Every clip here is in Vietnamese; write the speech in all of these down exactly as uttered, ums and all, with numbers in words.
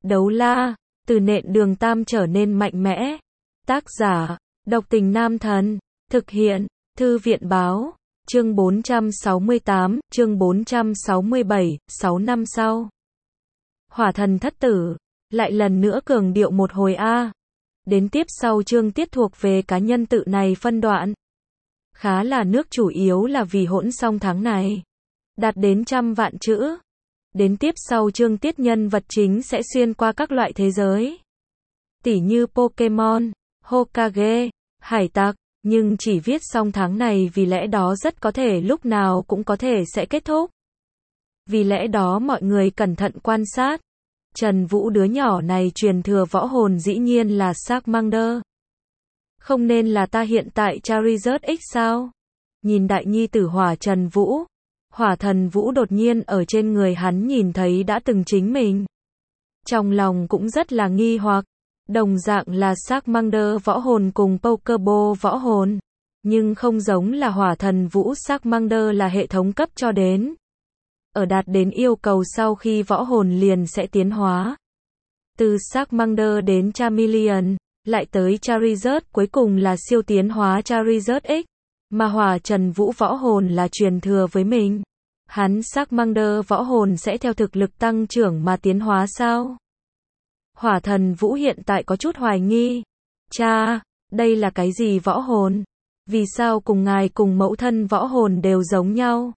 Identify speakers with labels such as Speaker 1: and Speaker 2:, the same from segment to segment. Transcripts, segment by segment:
Speaker 1: Đấu la, từ nện đường tam trở nên mạnh mẽ. Tác giả, độc tình nam thần. Thực hiện, thư viện báo. Chương bốn trăm sáu mươi tám, chương bốn trăm sáu mươi bảy, sáu năm sau. Hỏa thần thất tử, lại lần nữa cường điệu một hồi a. Đến tiếp sau chương tiết thuộc về cá nhân tự này phân đoạn. Khá là nước chủ yếu là vì hỗn song tháng này. Đạt đến trăm vạn chữ. Đến tiếp sau chương tiết nhân vật chính sẽ xuyên qua các loại thế giới. Tỉ như Pokemon, Hokage, hải tặc, nhưng chỉ viết xong tháng này vì lẽ đó rất có thể lúc nào cũng có thể sẽ kết thúc. Vì lẽ đó mọi người cẩn thận quan sát. Trần Vũ đứa nhỏ này truyền thừa võ hồn dĩ nhiên là Charmander. Không nên là ta hiện tại Charizard X sao? Nhìn đại nhi tử hỏa Trần Vũ. Hỏa thần Vũ đột nhiên ở trên người hắn nhìn thấy đã từng chính mình. Trong lòng cũng rất là nghi hoặc. Đồng dạng là Charmander võ hồn cùng Pokeball võ hồn. Nhưng không giống là hỏa thần Vũ, Charmander là hệ thống cấp cho đến. Ở đạt đến yêu cầu sau khi võ hồn liền sẽ tiến hóa. Từ Charmander đến Charmeleon, lại tới Charizard, cuối cùng là siêu tiến hóa Charizard X. Mà hỏa Trần Vũ võ hồn là truyền thừa với mình. Hắn Charmander võ hồn sẽ theo thực lực tăng trưởng mà tiến hóa sao? Hỏa thần Vũ hiện tại có chút hoài nghi. Cha, đây là cái gì võ hồn? Vì sao cùng ngài cùng mẫu thân võ hồn đều giống nhau?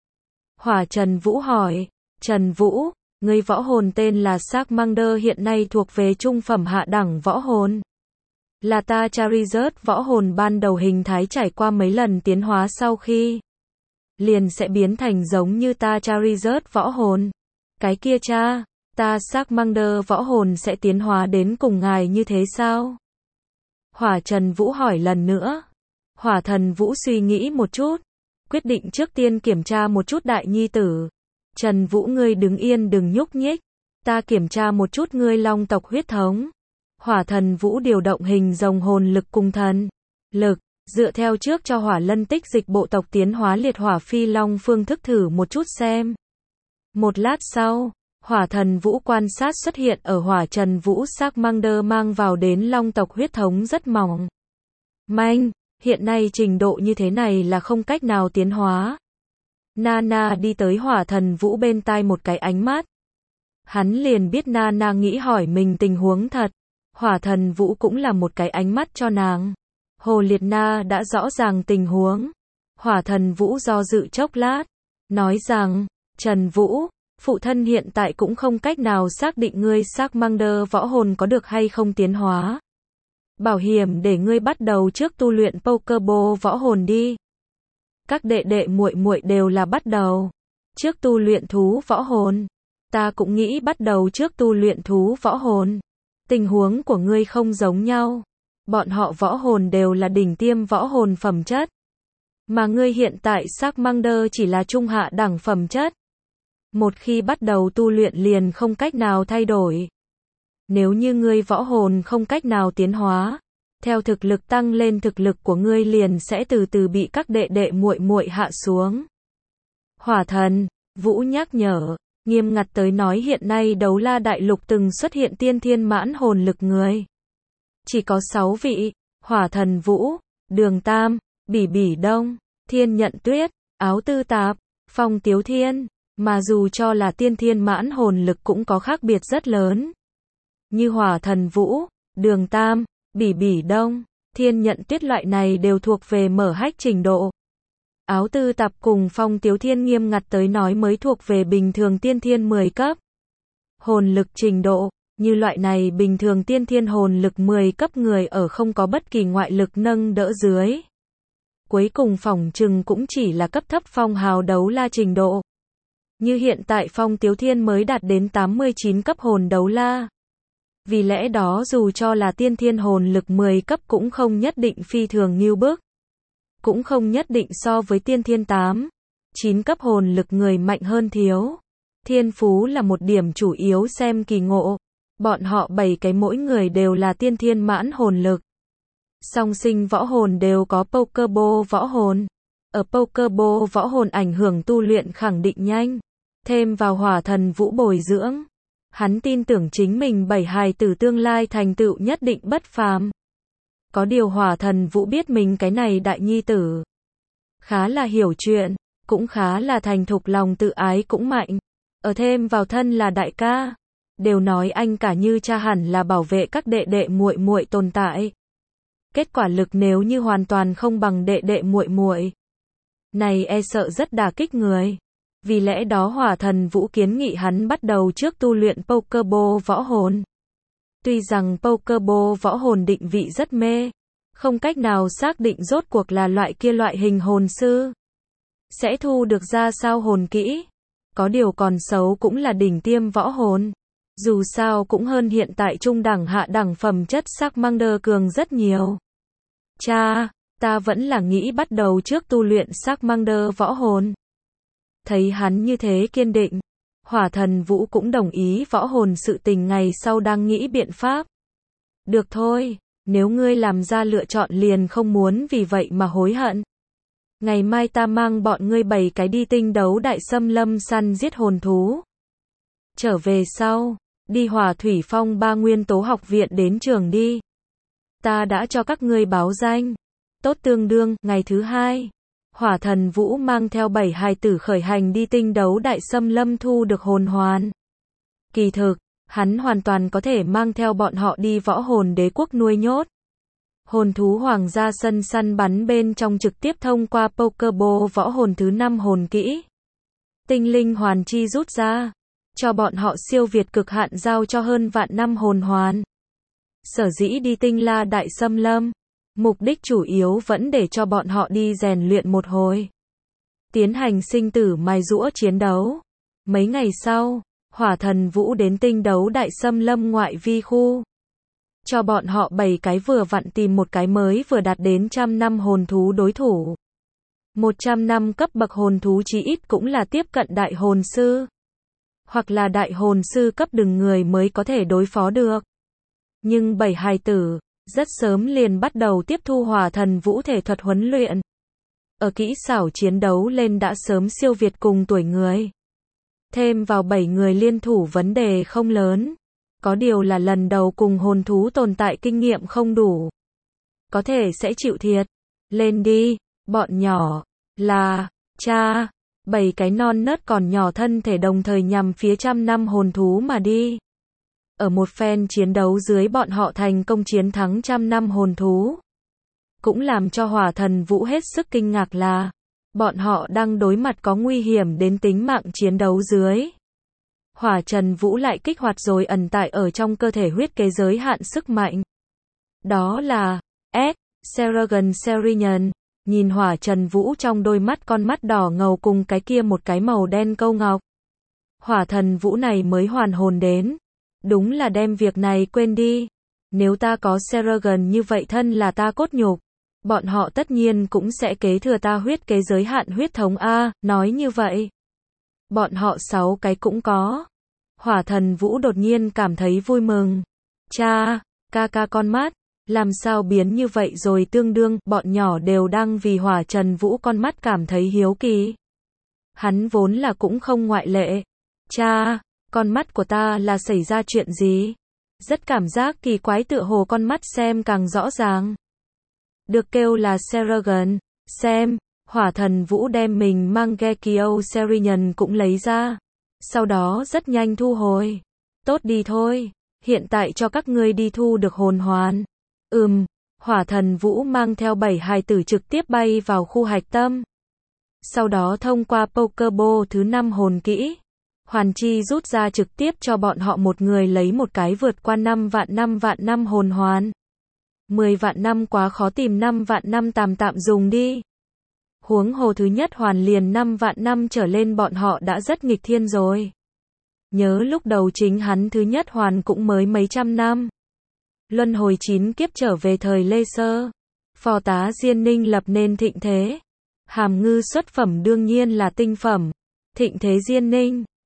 Speaker 1: Hỏa Trần Vũ hỏi. Trần Vũ, người võ hồn tên là Charmander hiện nay thuộc về trung phẩm hạ đẳng võ hồn. Là ta Charizard võ hồn ban đầu hình thái trải qua mấy lần tiến hóa sau khi liền sẽ biến thành giống như ta Charizard võ hồn. Cái kia cha, ta Charmander võ hồn sẽ tiến hóa đến cùng ngài như thế sao? Hỏa Trần Vũ hỏi lần nữa. Hỏa thần Vũ suy nghĩ một chút, quyết định trước tiên kiểm tra một chút đại nhi tử. Trần Vũ, ngươi đứng yên đừng nhúc nhích, ta kiểm tra một chút ngươi long tộc huyết thống. Hỏa thần Vũ điều động hình rồng hồn lực cùng thần lực, dựa theo trước cho hỏa lân tích dịch bộ tộc tiến hóa liệt hỏa phi long phương thức thử một chút xem. Một lát sau, hỏa thần Vũ quan sát xuất hiện ở hỏa Trần Vũ Charmander mang vào đến long tộc huyết thống rất mỏng manh, hiện nay trình độ như thế này là không cách nào tiến hóa. Nana đi tới hỏa thần Vũ bên tai một cái ánh mắt. Hắn liền biết Nana nghĩ hỏi mình tình huống thật. Hỏa thần Vũ cũng là một cái ánh mắt cho nàng. Hồ Liệt Na đã rõ ràng tình huống. Hỏa thần Vũ do dự chốc lát, nói rằng, Trần Vũ, phụ thân hiện tại cũng không cách nào xác định ngươi Charmander võ hồn có được hay không tiến hóa. Bảo hiểm để ngươi bắt đầu trước tu luyện Pokeball võ hồn đi. Các đệ đệ muội muội đều là bắt đầu trước tu luyện thú võ hồn. Ta cũng nghĩ bắt đầu trước tu luyện thú võ hồn. Tình huống của ngươi không giống nhau. Bọn họ võ hồn đều là đỉnh tiêm võ hồn phẩm chất. Mà ngươi hiện tại Charmander chỉ là trung hạ đẳng phẩm chất. Một khi bắt đầu tu luyện liền không cách nào thay đổi. Nếu như ngươi võ hồn không cách nào tiến hóa, theo thực lực tăng lên thực lực của ngươi liền sẽ từ từ bị các đệ đệ muội muội hạ xuống. Hỏa thần Vũ nhắc nhở, nghiêm ngặt tới nói hiện nay đấu la đại lục từng xuất hiện tiên thiên mãn hồn lực người. Chỉ có sáu vị, hỏa thần Vũ, Đường Tam, Bỉ Bỉ Đông, Thiên Nhận Tuyết, Áo Tư Tạp, Phong Tiếu Thiên, mà dù cho là tiên thiên mãn hồn lực cũng có khác biệt rất lớn. Như hỏa thần Vũ, Đường Tam, Bỉ Bỉ Đông, Thiên Nhận Tuyết loại này đều thuộc về mở hách trình độ. Áo Tư Tạp cùng Phong Tiếu Thiên nghiêm ngặt tới nói mới thuộc về bình thường tiên thiên mười cấp. Hồn lực trình độ, như loại này bình thường tiên thiên hồn lực mười cấp người ở không có bất kỳ ngoại lực nâng đỡ dưới. Cuối cùng phỏng chừng cũng chỉ là cấp thấp phong hào đấu la trình độ. Như hiện tại Phong Tiếu Thiên mới đạt đến tám mươi chín cấp hồn đấu la. Vì lẽ đó dù cho là tiên thiên hồn lực mười cấp cũng không nhất định phi thường nghiêu bức. Cũng không nhất định so với tiên thiên tám, chín cấp hồn lực người mạnh hơn thiếu. Thiên phú là một điểm chủ yếu xem kỳ ngộ. Bọn họ bảy cái mỗi người đều là tiên thiên mãn hồn lực. Song sinh võ hồn đều có Pokeball võ hồn. Ở Pokeball võ hồn ảnh hưởng tu luyện khẳng định nhanh. Thêm vào hỏa thần Vũ bồi dưỡng. Hắn tin tưởng chính mình bảy hài tử tương lai thành tựu nhất định bất phàm. Có điều Hỏa Thần Vũ biết mình cái này đại nhi tử khá là hiểu chuyện, cũng khá là thành thục, lòng tự ái cũng mạnh. Ở thêm vào thân là đại ca, đều nói anh cả như cha hẳn là bảo vệ các đệ đệ muội muội tồn tại. Kết quả lực nếu như hoàn toàn không bằng đệ đệ muội muội, này e sợ rất đả kích người. Vì lẽ đó Hỏa Thần Vũ kiến nghị hắn bắt đầu trước tu luyện Pokeball võ hồn. Tuy rằng Pokeball võ hồn định vị rất mê, không cách nào xác định rốt cuộc là loại kia loại hình hồn sư sẽ thu được ra sao hồn kỹ. Có điều còn xấu cũng là đỉnh tiêm võ hồn. Dù sao cũng hơn hiện tại trung đẳng hạ đẳng phẩm chất Charmander cường rất nhiều. Cha, ta vẫn là nghĩ bắt đầu trước tu luyện Charmander võ hồn. Thấy hắn như thế kiên định, Hỏa Thần Vũ cũng đồng ý võ hồn sự tình ngày sau đang nghĩ biện pháp. Được thôi, nếu ngươi làm ra lựa chọn liền không muốn vì vậy mà hối hận. Ngày mai ta mang bọn ngươi bảy cái đi tinh đấu đại xâm lâm săn giết hồn thú. Trở về sau, đi Hỏa Thủy Phong ba nguyên tố học viện đến trường đi. Ta đã cho các ngươi báo danh. Tốt, tương đương, ngày thứ hai. Hỏa Thần Vũ mang theo bảy hài tử khởi hành đi tinh đấu đại xâm lâm thu được hồn hoàn. Kỳ thực, hắn hoàn toàn có thể mang theo bọn họ đi võ hồn đế quốc nuôi nhốt. Hồn thú hoàng gia sân săn bắn bên trong trực tiếp thông qua Pokeball võ hồn thứ năm hồn kỹ. Tinh linh hoàn chi rút ra, cho bọn họ siêu việt cực hạn giao cho hơn vạn năm hồn hoàn. Sở dĩ đi tinh la đại xâm lâm, mục đích chủ yếu vẫn để cho bọn họ đi rèn luyện một hồi. Tiến hành sinh tử mài giũa chiến đấu. Mấy ngày sau, Hỏa Thần Vũ đến tinh đấu đại xâm lâm ngoại vi khu. Cho bọn họ bảy cái vừa vặn tìm một cái mới vừa đạt đến trăm năm hồn thú đối thủ. một trăm năm cấp bậc hồn thú chí ít cũng là tiếp cận đại hồn sư. Hoặc là đại hồn sư cấp đừng người mới có thể đối phó được. Nhưng bảy hài tử, rất sớm liền bắt đầu tiếp thu Hỏa Thần Vũ thể thuật huấn luyện. Ở kỹ xảo chiến đấu lên đã sớm siêu việt cùng tuổi người. Thêm vào bảy người liên thủ vấn đề không lớn. Có điều là lần đầu cùng hồn thú tồn tại kinh nghiệm không đủ. Có thể sẽ chịu thiệt. Lên đi, bọn nhỏ. Là, cha. Bảy cái non nớt còn nhỏ thân thể đồng thời nhằm phía trăm năm hồn thú mà đi. Ở một phen chiến đấu dưới bọn họ thành công chiến thắng trăm năm hồn thú. Cũng làm cho Hỏa Thần Vũ hết sức kinh ngạc là, bọn họ đang đối mặt có nguy hiểm đến tính mạng chiến đấu dưới. Hỏa Trần Vũ lại kích hoạt rồi ẩn tại ở trong cơ thể huyết kế giới hạn sức mạnh. Đó là S. Seragon Serion. Nhìn Hỏa Trần Vũ trong đôi mắt con mắt đỏ ngầu cùng cái kia một cái màu đen câu ngọc. Hỏa Thần Vũ này mới hoàn hồn đến. Đúng là đem việc này quên đi. Nếu ta có Seragon như vậy thân là ta cốt nhục. Bọn họ tất nhiên cũng sẽ kế thừa ta huyết kế giới hạn huyết thống A, nói như vậy. Bọn họ sáu cái cũng có. Hỏa Thần Vũ đột nhiên cảm thấy vui mừng. Cha, ca ca con mắt, làm sao biến như vậy rồi tương đương, bọn nhỏ đều đang vì Hỏa Trần Vũ con mắt cảm thấy hiếu kỳ. Hắn vốn là cũng không ngoại lệ. Cha, con mắt của ta là xảy ra chuyện gì? Rất cảm giác kỳ quái tựa hồ con mắt xem càng rõ ràng. Được kêu là Seragon, xem, Hỏa Thần Vũ đem mình mang Gekio Serion cũng lấy ra. Sau đó rất nhanh thu hồi. Tốt đi thôi, hiện tại cho các ngươi đi thu được hồn hoàn. Ừm, Hỏa Thần Vũ mang theo bảy hài tử trực tiếp bay vào khu hạch tâm. Sau đó thông qua Pokeball thứ năm hồn kỹ. Hoàn chi rút ra trực tiếp cho bọn họ một người lấy một cái vượt qua năm vạn năm vạn năm hồn hoàn. mười vạn năm quá khó tìm, năm vạn năm tạm tạm dùng đi. Huống hồ thứ nhất hoàn liền năm vạn năm trở lên bọn họ đã rất nghịch thiên rồi. Nhớ lúc đầu chính hắn thứ nhất hoàn cũng mới mấy trăm năm. Luân hồi chín kiếp trở về thời Lê Sơ. Phò tá Diên Ninh lập nên thịnh thế. Hàm ngư xuất phẩm đương nhiên là tinh phẩm. Thịnh thế Diên Ninh.